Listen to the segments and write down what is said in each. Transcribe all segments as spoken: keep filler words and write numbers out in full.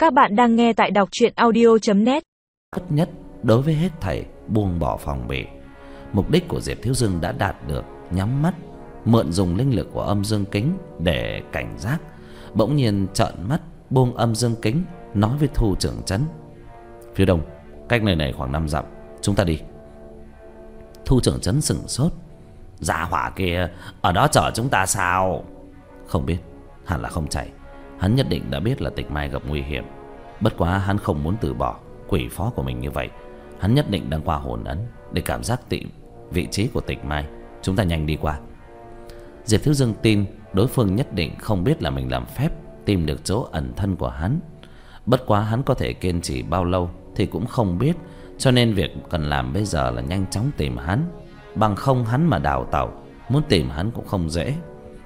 Các bạn đang nghe tại đọc truyện audio chấm net. Tốt nhất đối với hết thảy buông bỏ phòng bị. Mục đích của Diệp Thiếu Dương đã đạt được. Nhắm mắt, mượn dùng linh lực của âm dương kính để cảnh giác. Bỗng nhiên trợn mắt, buông âm dương kính, nói với Thu trưởng trấn: phía đông, cách nơi này khoảng năm dặm, chúng ta đi. Thu trưởng trấn sửng sốt. Gia hỏa kia ở đó chở chúng ta sao? Không biết, hẳn là không chạy. Hắn nhất định đã biết là Tịch Mai gặp nguy hiểm. Bất quá hắn không muốn từ bỏ quỷ phó của mình như vậy. Hắn nhất định đang qua hồn ấn để cảm giác tìm vị trí của Tịch Mai. Chúng ta nhanh đi qua. Diệp Thiếu Dương tin đối phương nhất định không biết là mình làm phép tìm được chỗ ẩn thân của hắn. Bất quá hắn có thể kiên trì bao lâu thì cũng không biết, cho nên việc cần làm bây giờ là nhanh chóng tìm hắn. Bằng không hắn mà đào tẩu, muốn tìm hắn cũng không dễ.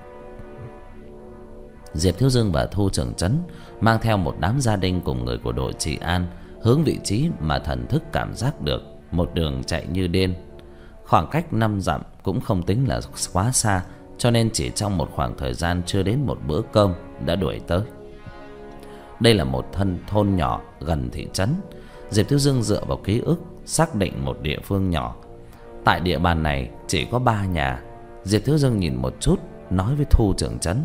Diệp Thiếu Dương và Thu trưởng trấn mang theo một đám gia đình cùng người của đội trị an hướng vị trí mà thần thức cảm giác được, một đường chạy như điên. Khoảng cách năm dặm cũng không tính là quá xa, cho nên chỉ trong một khoảng thời gian chưa đến một bữa cơm đã đuổi tới. Đây là một thân thôn nhỏ gần thị trấn. Diệp Thiếu Dương dựa vào ký ức xác định một địa phương nhỏ. Tại địa bàn này chỉ có ba nhà. Diệp Thiếu Dương nhìn một chút, nói với Thu trưởng trấn: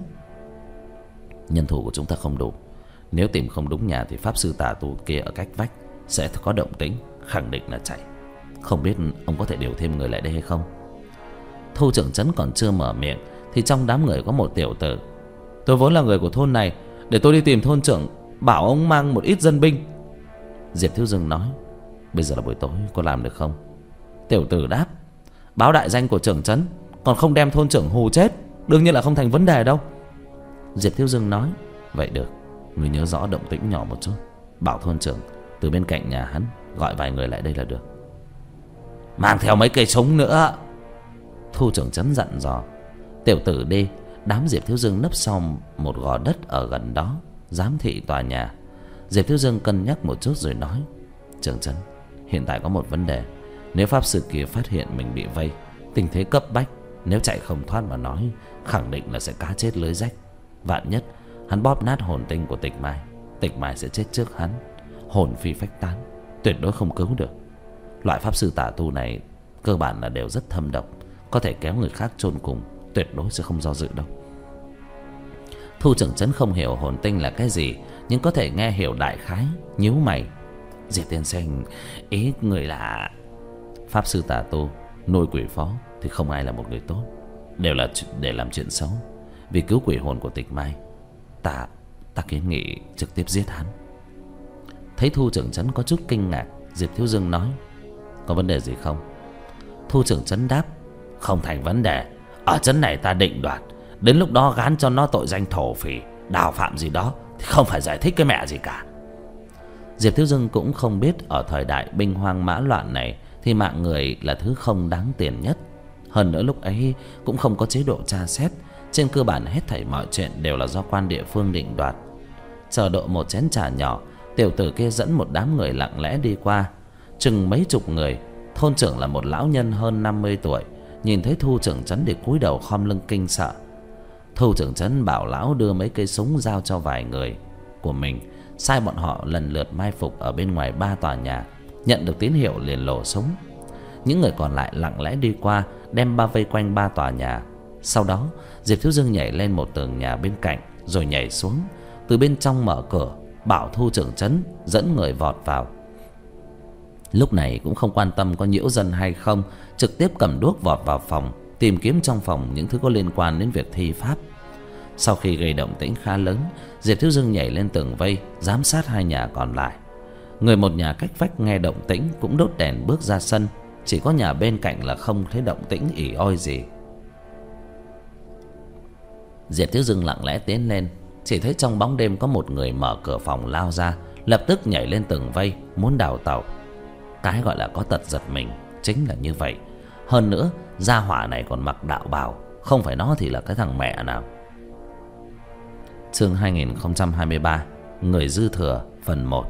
nhân thủ của chúng ta không đủ. Nếu tìm không đúng nhà thì pháp sư tà tù kia ở cách vách sẽ có động tĩnh, khẳng định là chạy. Không biết ông có thể điều thêm người lại đây hay không? Thu trưởng trấn còn chưa mở miệng thì trong đám người có một tiểu tử: tôi vốn là người của thôn này, để tôi đi tìm thôn trưởng, bảo ông mang một ít dân binh. Diệp Thiếu Dương nói: bây giờ là buổi tối, có làm được không? Tiểu tử đáp: báo đại danh của trưởng trấn, còn không đem thôn trưởng hù chết, đương nhiên là không thành vấn đề đâu. Diệp Thiếu Dương nói: vậy được, người nhớ rõ động tĩnh nhỏ một chút, bảo thôn trưởng từ bên cạnh nhà hắn gọi vài người lại đây là được. Mang theo mấy cây súng nữa, Thu trưởng trấn dặn dò. Tiểu tử đi. Đám Diệp Thiếu Dương nấp sau một gò đất ở gần đó, giám thị tòa nhà. Diệp Thiếu Dương cân nhắc một chút rồi nói: trưởng trấn, hiện tại có một vấn đề. Nếu pháp sư kia phát hiện mình bị vây, tình thế cấp bách, nếu chạy không thoát mà nói, khẳng định là sẽ cá chết lưới rách. Vạn nhất hắn bóp nát hồn tinh của Tịch Mai, Tịch Mai sẽ chết trước hắn, hồn phi phách tán, tuyệt đối không cứu được. Loại pháp sư tà tu này cơ bản là đều rất thâm độc, có thể kéo người khác chôn cùng, tuyệt đối sẽ không do dự đâu. Thu trưởng trấn không hiểu hồn tinh là cái gì, nhưng có thể nghe hiểu đại khái, nhíu mày: Diệp tiên sinh, ý người là pháp sư tà tu nuôi quỷ phó thì không ai là một người tốt, đều là để làm chuyện xấu. Vì cứu quỷ hồn của Tịch Mai, ta ta kiến nghị trực tiếp giết hắn. Thấy Thu trưởng trấn có chút kinh ngạc, Diệp Thiếu Dương nói: có vấn đề gì không? Thu trưởng trấn đáp: không thành vấn đề. Ở trấn này ta định đoạt, đến lúc đó gán cho nó tội danh thổ phỉ, đào phạm gì đó thì không phải giải thích cái mẹ gì cả. Diệp Thiếu Dương cũng không biết ở thời đại binh hoang mã loạn này thì mạng người là thứ không đáng tiền nhất. Hơn nữa lúc ấy cũng không có chế độ tra xét, trên cơ bản hết thảy mọi chuyện đều là do quan địa phương định đoạt. Chờ độ một chén trà nhỏ, tiểu tử kia dẫn một đám người lặng lẽ đi qua, chừng mấy chục người. Thôn trưởng là một lão nhân hơn năm mươi tuổi, nhìn thấy Thu trưởng trấn thì cúi đầu khom lưng kinh sợ. Thu trưởng trấn bảo lão đưa mấy cây súng giao cho vài người của mình, sai bọn họ lần lượt mai phục ở bên ngoài ba tòa nhà. Nhận được tín hiệu liền nổ súng. Những người còn lại lặng lẽ đi qua, đem bao vây quanh ba tòa nhà. Sau đó Diệp Thiếu Dương nhảy lên một tường nhà bên cạnh, rồi nhảy xuống từ bên trong, mở cửa bảo Thu trưởng trấn dẫn người vọt vào. Lúc này cũng không quan tâm có nhiễu dân hay không, trực tiếp cầm đuốc vọt vào phòng, tìm kiếm trong phòng những thứ có liên quan đến việc thi pháp. Sau khi gây động tĩnh khá lớn, Diệp Thiếu Dương nhảy lên tường vây, giám sát hai nhà còn lại. Người một nhà cách vách nghe động tĩnh cũng đốt đèn bước ra sân, chỉ có nhà bên cạnh là không thấy động tĩnh ỉ oi gì. Diệp Thiếu Dương lặng lẽ tiến lên, chỉ thấy trong bóng đêm có một người mở cửa phòng lao ra, lập tức nhảy lên tường vây muốn đào tẩu. Cái gọi là có tật giật mình chính là như vậy. Hơn nữa gia hỏa này còn mặc đạo bào, không phải nó thì là cái thằng mẹ nào. Chương hai nghìn không trăm hai mươi ba, người dư thừa phần một.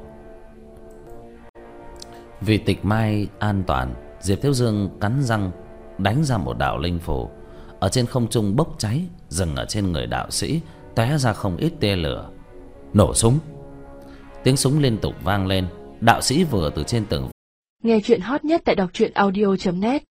Vì Tịch Mai an toàn, Diệp Thiếu Dương cắn răng đánh ra một đạo linh phù. Ở trên không trung bốc cháy, dừng ở trên người đạo sĩ, tóe ra không ít tia lửa. Nổ súng. Tiếng súng liên tục vang lên. Đạo sĩ vừa từ trên tường. Nghe chuyện hot nhất tại đọc truyện audio chấm net.